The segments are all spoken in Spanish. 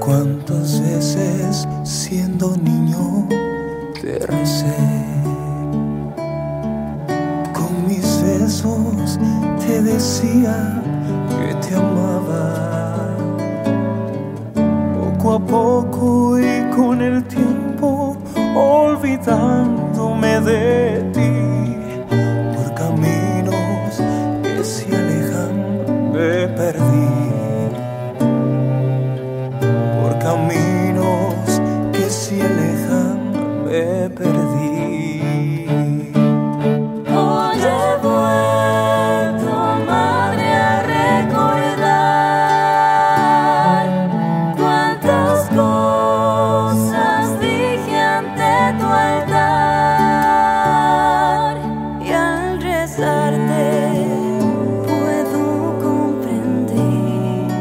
Cuántas veces siendo niño te recé, con mis besos te decía que te amaba. Poco a poco y con el tiempo olvidándome de ti, por caminos que se alejan me perdí. Caminos que se alejan me perdí. Hoy he vuelto, madre, a recordar cuántas cosas dije ante tu altar, y al rezarte puedo comprender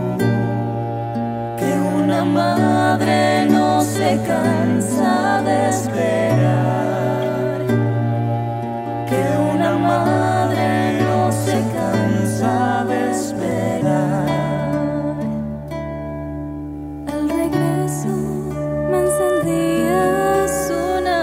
que una madre no se cansa de esperar, que una madre no se cansa de esperar. Al regreso me encendías una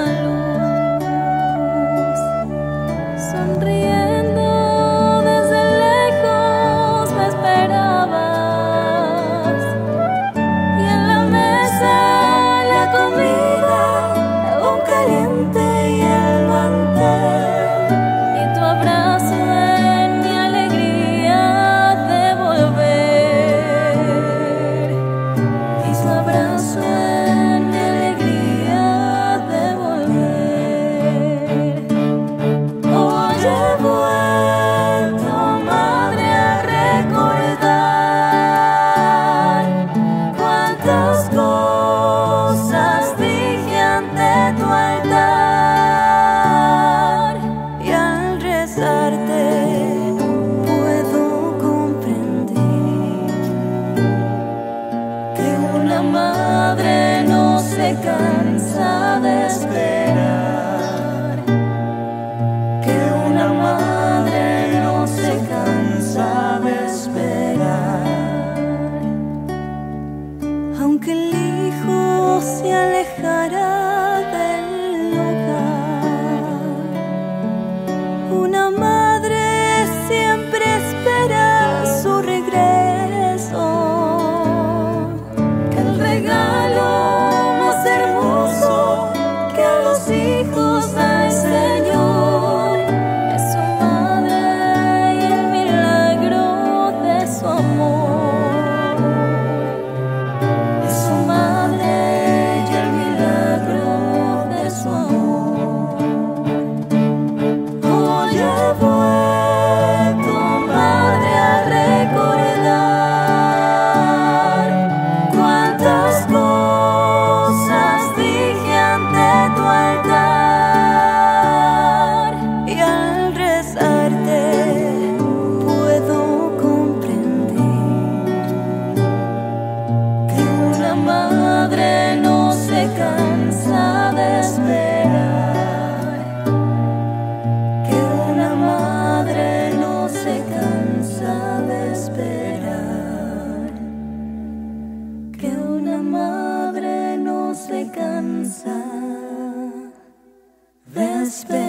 luz, sonriendo desde lejos me esperabas, y en la mesa la comida aún caliente y el mantel, y tu abrazo en mi alegría de volver, y tu abrazo en mi alegría de volver. Hoy he vuelto, madre, a recordar cuántas cosas dije ante tu altar, y al rezarte puedo comprender que una madre no se cansa de esperar, que una madre no se cansa de esperar. Aunque el hijo se alejara del hogar, una madre siempre espera su regreso, que el regalo más hermoso que a los hijos da el Señor es su madre y el milagro de su amor. Es su madre y el milagro de su amor. Hoy he vuelto, madre, a recordar cuántas cosas dije ante tu altar, y al rezarte puedo comprender que una madre no se cansa de esperar, que una madre no se cansa de esperar, que una madre no se cansa de esperar.